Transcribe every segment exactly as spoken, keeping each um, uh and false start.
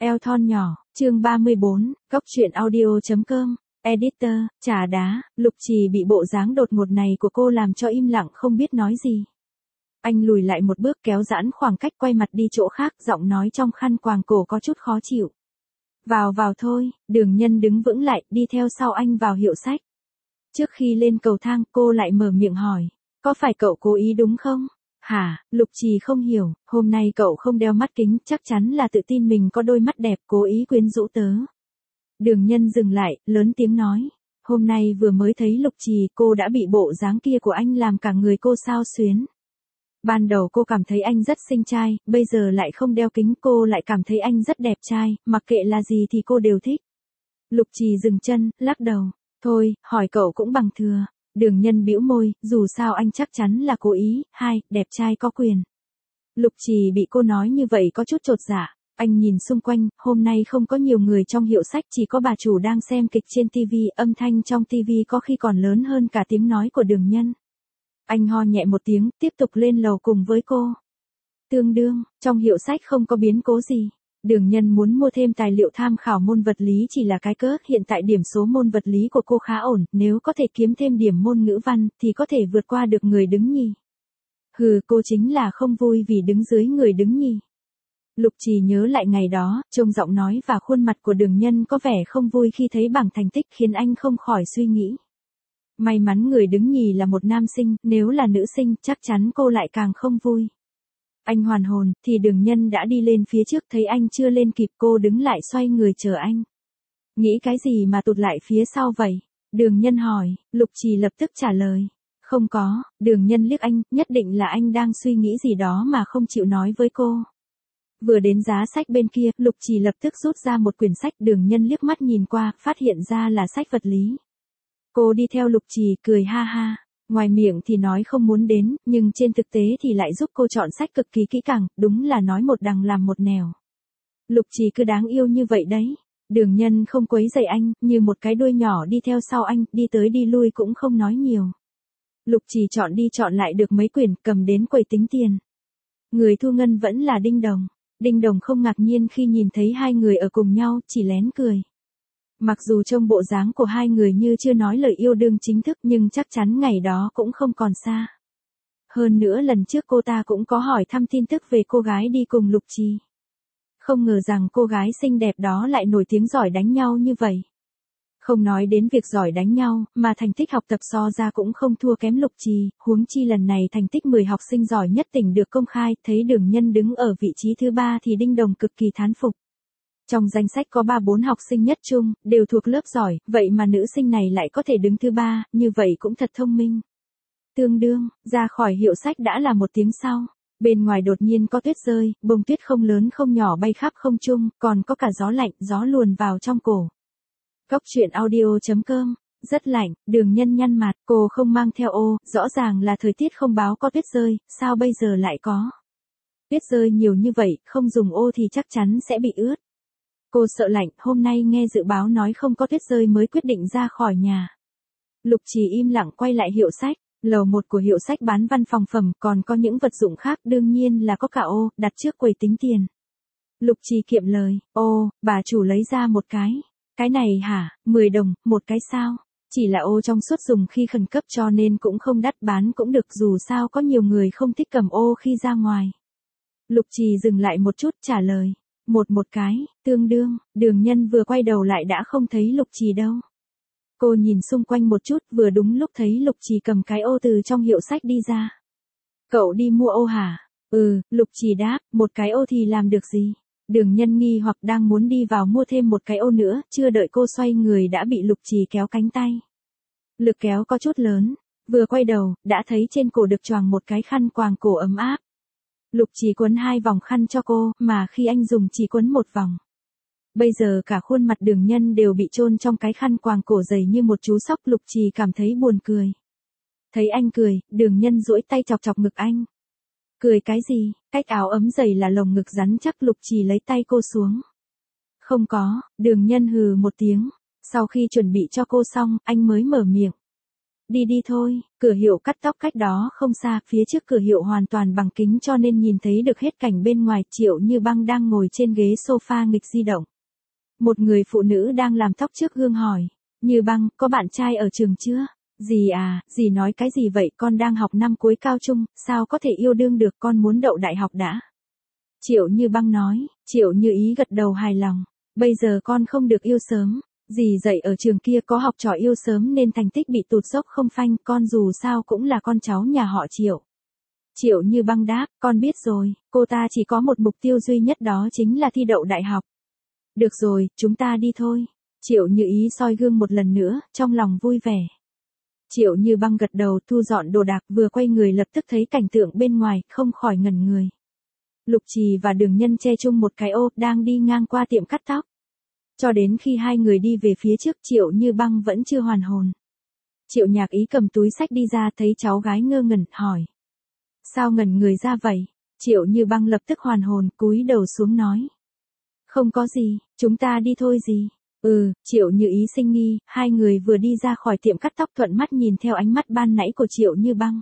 Eo thon nhỏ, chương ba mươi bốn, Cóc truyện audio.com, Editor, trà đá, Lục Trì bị bộ dáng đột ngột này của cô làm cho im lặng không biết nói gì. Anh lùi lại một bước kéo giãn khoảng cách quay mặt đi chỗ khác, giọng nói trong khăn quàng cổ có chút khó chịu. Vào vào thôi, Đường Nhân đứng vững lại, đi theo sau anh vào hiệu sách. Trước khi lên cầu thang, cô lại mở miệng hỏi, có phải cậu cố ý đúng không? Hả, Lục Trì không hiểu, hôm nay cậu không đeo mắt kính, chắc chắn là tự tin mình có đôi mắt đẹp, cố ý quyến rũ tớ. Đường Nhân dừng lại, lớn tiếng nói, hôm nay vừa mới thấy Lục Trì, cô đã bị bộ dáng kia của anh làm cả người cô xao xuyến. Ban đầu cô cảm thấy anh rất xinh trai, bây giờ lại không đeo kính, cô lại cảm thấy anh rất đẹp trai, mặc kệ là gì thì cô đều thích. Lục Trì dừng chân, lắc đầu, thôi, hỏi cậu cũng bằng thừa. Đường Nhân bĩu môi, dù sao anh chắc chắn là cố ý, hai, đẹp trai có quyền. Lục Trì bị cô nói như vậy có chút chột dạ, anh nhìn xung quanh, hôm nay không có nhiều người trong hiệu sách, chỉ có bà chủ đang xem kịch trên tivi, âm thanh trong tivi có khi còn lớn hơn cả tiếng nói của Đường Nhân. Anh ho nhẹ một tiếng, tiếp tục lên lầu cùng với cô. Tương đương, trong hiệu sách không có biến cố gì. Đường Nhân muốn mua thêm tài liệu tham khảo môn vật lý chỉ là cái cớ, hiện tại điểm số môn vật lý của cô khá ổn, nếu có thể kiếm thêm điểm môn ngữ văn thì có thể vượt qua được người đứng nhì. Hừ, cô chính là không vui vì đứng dưới người đứng nhì. Lục Trì nhớ lại ngày đó, trông giọng nói và khuôn mặt của Đường Nhân có vẻ không vui khi thấy bảng thành tích, khiến anh không khỏi suy nghĩ. May mắn người đứng nhì là một nam sinh, nếu là nữ sinh chắc chắn cô lại càng không vui. Anh hoàn hồn, thì Đường Nhân đã đi lên phía trước, thấy anh chưa lên kịp, cô đứng lại xoay người chờ anh. Nghĩ cái gì mà tụt lại phía sau vậy? Đường Nhân hỏi, Lục Trì lập tức trả lời. Không có, Đường Nhân liếc anh, nhất định là anh đang suy nghĩ gì đó mà không chịu nói với cô. Vừa đến giá sách bên kia, Lục Trì lập tức rút ra một quyển sách, Đường Nhân liếc mắt nhìn qua, phát hiện ra là sách vật lý. Cô đi theo Lục Trì, cười ha ha. Ngoài miệng thì nói không muốn đến, nhưng trên thực tế thì lại giúp cô chọn sách cực kỳ kỹ càng, đúng là nói một đằng làm một nẻo. Lục Trì cứ đáng yêu như vậy đấy. Đường Nhân không quấy rầy anh, như một cái đuôi nhỏ đi theo sau anh, đi tới đi lui cũng không nói nhiều. Lục Trì chọn đi chọn lại được mấy quyển, cầm đến quầy tính tiền. Người thu ngân vẫn là Đinh Đồng. Đinh Đồng không ngạc nhiên khi nhìn thấy hai người ở cùng nhau, chỉ lén cười. Mặc dù trông bộ dáng của hai người như chưa nói lời yêu đương chính thức, nhưng chắc chắn ngày đó cũng không còn xa. Hơn nữa lần trước cô ta cũng có hỏi thăm tin tức về cô gái đi cùng Lục Trì. Không ngờ rằng cô gái xinh đẹp đó lại nổi tiếng giỏi đánh nhau như vậy. Không nói đến việc giỏi đánh nhau, mà thành tích học tập so ra cũng không thua kém Lục Trì, huống chi lần này thành tích mười học sinh giỏi nhất tỉnh được công khai, thấy Đường Nhân đứng ở vị trí thứ ba thì Đinh Đồng cực kỳ thán phục. Trong danh sách có ba bốn học sinh nhất trung, đều thuộc lớp giỏi, vậy mà nữ sinh này lại có thể đứng thứ ba, như vậy cũng thật thông minh. Tương đương, ra khỏi hiệu sách đã là một tiếng sau. Bên ngoài đột nhiên có tuyết rơi, bông tuyết không lớn không nhỏ bay khắp không trung, còn có cả gió lạnh, gió luồn vào trong cổ. Cóc truyện audio.com, rất lạnh, Đường Nhân nhăn mặt, cô không mang theo ô, rõ ràng là thời tiết không báo có tuyết rơi, sao bây giờ lại có. Tuyết rơi nhiều như vậy, không dùng ô thì chắc chắn sẽ bị ướt. Cô sợ lạnh, hôm nay nghe dự báo nói không có tuyết rơi mới quyết định ra khỏi nhà. Lục Trì im lặng quay lại hiệu sách, lầu một của hiệu sách bán văn phòng phẩm, còn có những vật dụng khác, đương nhiên là có cả ô, đặt trước quầy tính tiền. Lục Trì kiệm lời, ô, bà chủ lấy ra một cái. Cái này hả, mười đồng, một cái sao? Chỉ là ô trong suốt dùng khi khẩn cấp cho nên cũng không đắt, bán cũng được, dù sao có nhiều người không thích cầm ô khi ra ngoài. Lục Trì dừng lại một chút trả lời. Một một cái, tương đương, Đường Nhân vừa quay đầu lại đã không thấy Lục Trì đâu. Cô nhìn xung quanh một chút, vừa đúng lúc thấy Lục Trì cầm cái ô từ trong hiệu sách đi ra. Cậu đi mua ô hả? Ừ, Lục Trì đáp, một cái ô thì làm được gì? Đường Nhân nghi hoặc đang muốn đi vào mua thêm một cái ô nữa, chưa đợi cô xoay người đã bị Lục Trì kéo cánh tay. Lực kéo có chút lớn, vừa quay đầu, đã thấy trên cổ được choàng một cái khăn quàng cổ ấm áp. Lục Trì quấn hai vòng khăn cho cô, mà khi anh dùng chỉ quấn một vòng. Bây giờ cả khuôn mặt Đường Nhân đều bị chôn trong cái khăn quàng cổ dày như một chú sóc, Lục Trì cảm thấy buồn cười. Thấy anh cười, Đường Nhân duỗi tay chọc chọc ngực anh. Cười cái gì, cách áo ấm dày là lồng ngực rắn chắc, Lục Trì lấy tay cô xuống. Không có, Đường Nhân hừ một tiếng, sau khi chuẩn bị cho cô xong, anh mới mở miệng. Đi đi thôi, cửa hiệu cắt tóc cách đó không xa, phía trước cửa hiệu hoàn toàn bằng kính cho nên nhìn thấy được hết cảnh bên ngoài. Triệu Như Băng đang ngồi trên ghế sofa nghịch di động. Một người phụ nữ đang làm tóc trước gương hỏi, Như Băng, có bạn trai ở trường chưa? Dì à, dì nói cái gì vậy, con đang học năm cuối cao trung, sao có thể yêu đương được, con muốn đậu đại học đã. Triệu Như Băng nói. Triệu Như Ý gật đầu hài lòng, bây giờ con không được yêu sớm. Dì dạy ở trường kia có học trò yêu sớm nên thành tích bị tụt dốc không phanh, con dù sao cũng là con cháu nhà họ Triệu. Triệu Như Băng đáp, con biết rồi, cô ta chỉ có một mục tiêu duy nhất, đó chính là thi đậu đại học. Được rồi, chúng ta đi thôi. Triệu Như Ý soi gương một lần nữa, trong lòng vui vẻ. Triệu Như Băng gật đầu thu dọn đồ đạc, vừa quay người lập tức thấy cảnh tượng bên ngoài, không khỏi ngẩn người. Lục Trì và Đường Nhân che chung một cái ô, đang đi ngang qua tiệm cắt tóc. Cho đến khi hai người đi về phía trước, Triệu Như Băng vẫn chưa hoàn hồn. Triệu Nhạc Ý cầm túi xách đi ra, thấy cháu gái ngơ ngẩn, hỏi. Sao ngẩn người ra vậy? Triệu Như Băng lập tức hoàn hồn, cúi đầu xuống nói. Không có gì, chúng ta đi thôi gì. Ừ, Triệu Như Ý sinh nghi, hai người vừa đi ra khỏi tiệm cắt tóc thuận mắt nhìn theo ánh mắt ban nãy của Triệu Như Băng.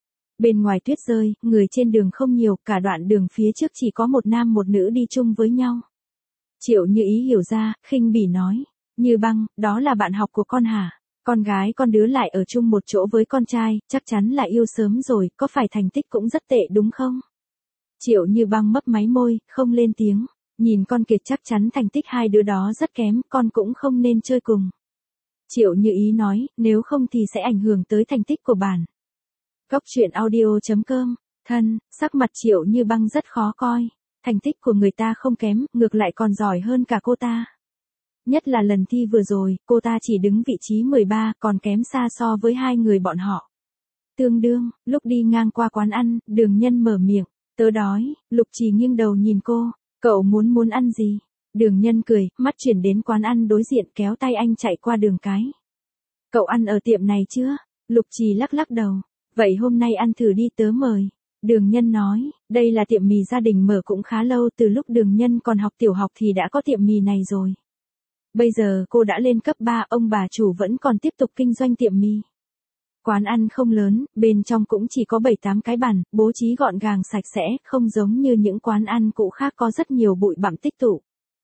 Bên ngoài tuyết rơi, người trên đường không nhiều, cả đoạn đường phía trước chỉ có một nam một nữ đi chung với nhau. Triệu Như Ý hiểu ra, khinh bỉ nói, Như Băng, đó là bạn học của con hả? Con gái con đứa lại ở chung một chỗ với con trai, chắc chắn là yêu sớm rồi, có phải thành tích cũng rất tệ đúng không? Triệu Như Băng mấp máy môi, không lên tiếng, nhìn con Kiệt chắc chắn thành tích hai đứa đó rất kém, con cũng không nên chơi cùng. Triệu Như Ý nói, nếu không thì sẽ ảnh hưởng tới thành tích của bạn. Góc truyện audio chấm com, thân, sắc mặt Triệu Như Băng rất khó coi. Thành tích của người ta không kém, ngược lại còn giỏi hơn cả cô ta. Nhất là lần thi vừa rồi, cô ta chỉ đứng vị trí mười ba, còn kém xa so với hai người bọn họ. Tương đương, lúc đi ngang qua quán ăn, Đường Nhân mở miệng, tớ đói. Lục Trì nghiêng đầu nhìn cô, cậu muốn muốn ăn gì? Đường Nhân cười, mắt chuyển đến quán ăn đối diện, kéo tay anh chạy qua đường cái. Cậu ăn ở tiệm này chưa? Lục Trì lắc lắc đầu, vậy hôm nay ăn thử đi, tớ mời. Đường Nhân nói, đây là tiệm mì gia đình mở cũng khá lâu, từ lúc Đường Nhân còn học tiểu học thì đã có tiệm mì này rồi. Bây giờ cô đã lên cấp ba, ông bà chủ vẫn còn tiếp tục kinh doanh tiệm mì. Quán ăn không lớn, bên trong cũng chỉ có bảy tám cái bàn, bố trí gọn gàng sạch sẽ, không giống như những quán ăn cũ khác có rất nhiều bụi bặm tích tụ.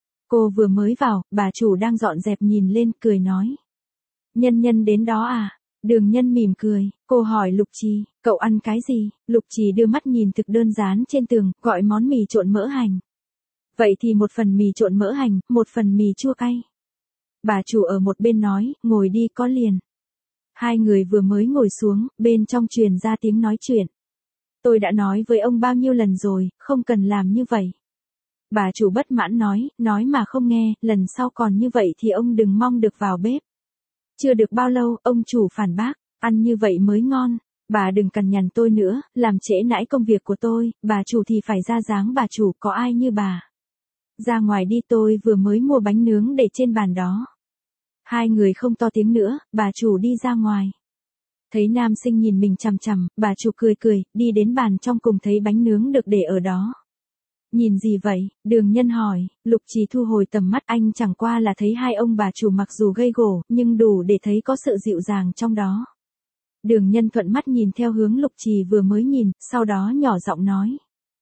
Cô vừa mới vào, bà chủ đang dọn dẹp nhìn lên, cười nói. Nhân Nhân đến đó à? Đường Nhân mỉm cười, cô hỏi Lục Trì, cậu ăn cái gì? Lục Trì đưa mắt nhìn thực đơn dán trên tường, gọi món mì trộn mỡ hành. Vậy thì một phần mì trộn mỡ hành, một phần mì chua cay. Bà chủ ở một bên nói, ngồi đi có liền. Hai người vừa mới ngồi xuống, bên trong truyền ra tiếng nói chuyện. Tôi đã nói với ông bao nhiêu lần rồi, không cần làm như vậy. Bà chủ bất mãn nói, nói mà không nghe, lần sau còn như vậy thì ông đừng mong được vào bếp. Chưa được bao lâu, ông chủ phản bác, ăn như vậy mới ngon. Bà đừng cằn nhằn tôi nữa, làm trễ nãi công việc của tôi, bà chủ thì phải ra dáng bà chủ, có ai như bà. Ra ngoài đi, tôi vừa mới mua bánh nướng để trên bàn đó. Hai người không to tiếng nữa, bà chủ đi ra ngoài. Thấy nam sinh nhìn mình chằm chằm, bà chủ cười cười, đi đến bàn trong cùng thấy bánh nướng được để ở đó. Nhìn gì vậy? Đường Nhân hỏi. Lục Trì thu hồi tầm mắt, anh chẳng qua là thấy hai ông bà chủ mặc dù gây gổ, nhưng đủ để thấy có sự dịu dàng trong đó. Đường Nhân thuận mắt nhìn theo hướng Lục Trì vừa mới nhìn, sau đó nhỏ giọng nói.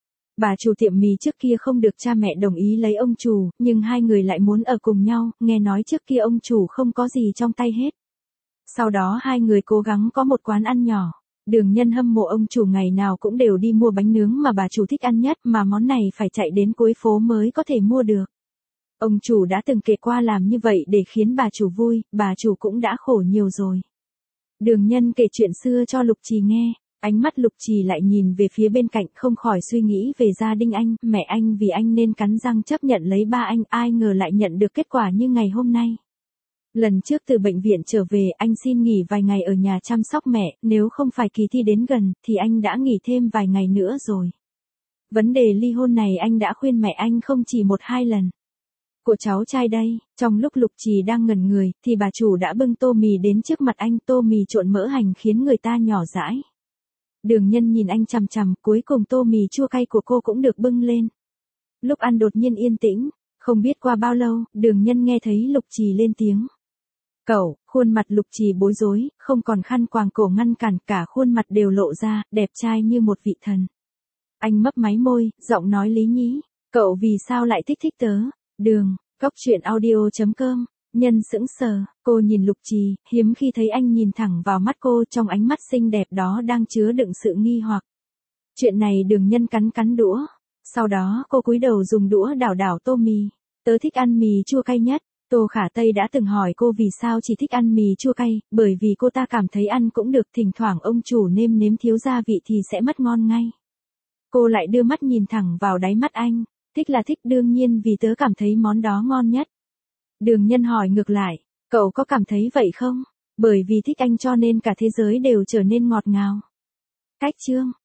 Bà chủ tiệm mì trước kia không được cha mẹ đồng ý lấy ông chủ, nhưng hai người lại muốn ở cùng nhau, nghe nói trước kia ông chủ không có gì trong tay hết. Sau đó hai người cố gắng có một quán ăn nhỏ. Đường Nhân hâm mộ ông chủ ngày nào cũng đều đi mua bánh nướng mà bà chủ thích ăn nhất, mà món này phải chạy đến cuối phố mới có thể mua được. Ông chủ đã từng kể qua làm như vậy để khiến bà chủ vui, bà chủ cũng đã khổ nhiều rồi. Đường Nhân kể chuyện xưa cho Lục Trì nghe, ánh mắt Lục Trì lại nhìn về phía bên cạnh, không khỏi suy nghĩ về gia đình anh, mẹ anh vì anh nên cắn răng chấp nhận lấy ba anh, ai ngờ lại nhận được kết quả như ngày hôm nay. Lần trước từ bệnh viện trở về, anh xin nghỉ vài ngày ở nhà chăm sóc mẹ, nếu không phải kỳ thi đến gần, thì anh đã nghỉ thêm vài ngày nữa rồi. Vấn đề ly hôn này anh đã khuyên mẹ anh không chỉ một hai lần. Của cháu trai đây, trong lúc Lục Trì đang ngẩn người, thì bà chủ đã bưng tô mì đến trước mặt anh, tô mì trộn mỡ hành khiến người ta nhỏ dãi. Đường Nhân nhìn anh chằm chằm, cuối cùng tô mì chua cay của cô cũng được bưng lên. Lúc ăn đột nhiên yên tĩnh, không biết qua bao lâu, Đường Nhân nghe thấy Lục Trì lên tiếng. Cậu, khuôn mặt Lục Trì bối rối, không còn khăn quàng cổ ngăn cản, cả khuôn mặt đều lộ ra, đẹp trai như một vị thần. Anh mấp máy môi, giọng nói lý nhí, cậu vì sao lại thích thích tớ? Đường, Cóc truyện audio chấm com. Nhân sững sờ, cô nhìn Lục Trì, hiếm khi thấy anh nhìn thẳng vào mắt cô, trong ánh mắt xinh đẹp đó đang chứa đựng sự nghi hoặc. Chuyện này Đường Nhân cắn cắn đũa. Sau đó cô cúi đầu dùng đũa đảo đảo tô mì. Tớ thích ăn mì chua cay nhất. Tô Khả Tây đã từng hỏi cô vì sao chỉ thích ăn mì chua cay, bởi vì cô ta cảm thấy ăn cũng được, thỉnh thoảng ông chủ nêm nếm thiếu gia vị thì sẽ mất ngon ngay. Cô lại đưa mắt nhìn thẳng vào đáy mắt anh, thích là thích đương nhiên vì tớ cảm thấy món đó ngon nhất. Đường Nhân hỏi ngược lại, cậu có cảm thấy vậy không? Bởi vì thích anh cho nên cả thế giới đều trở nên ngọt ngào. Cách chương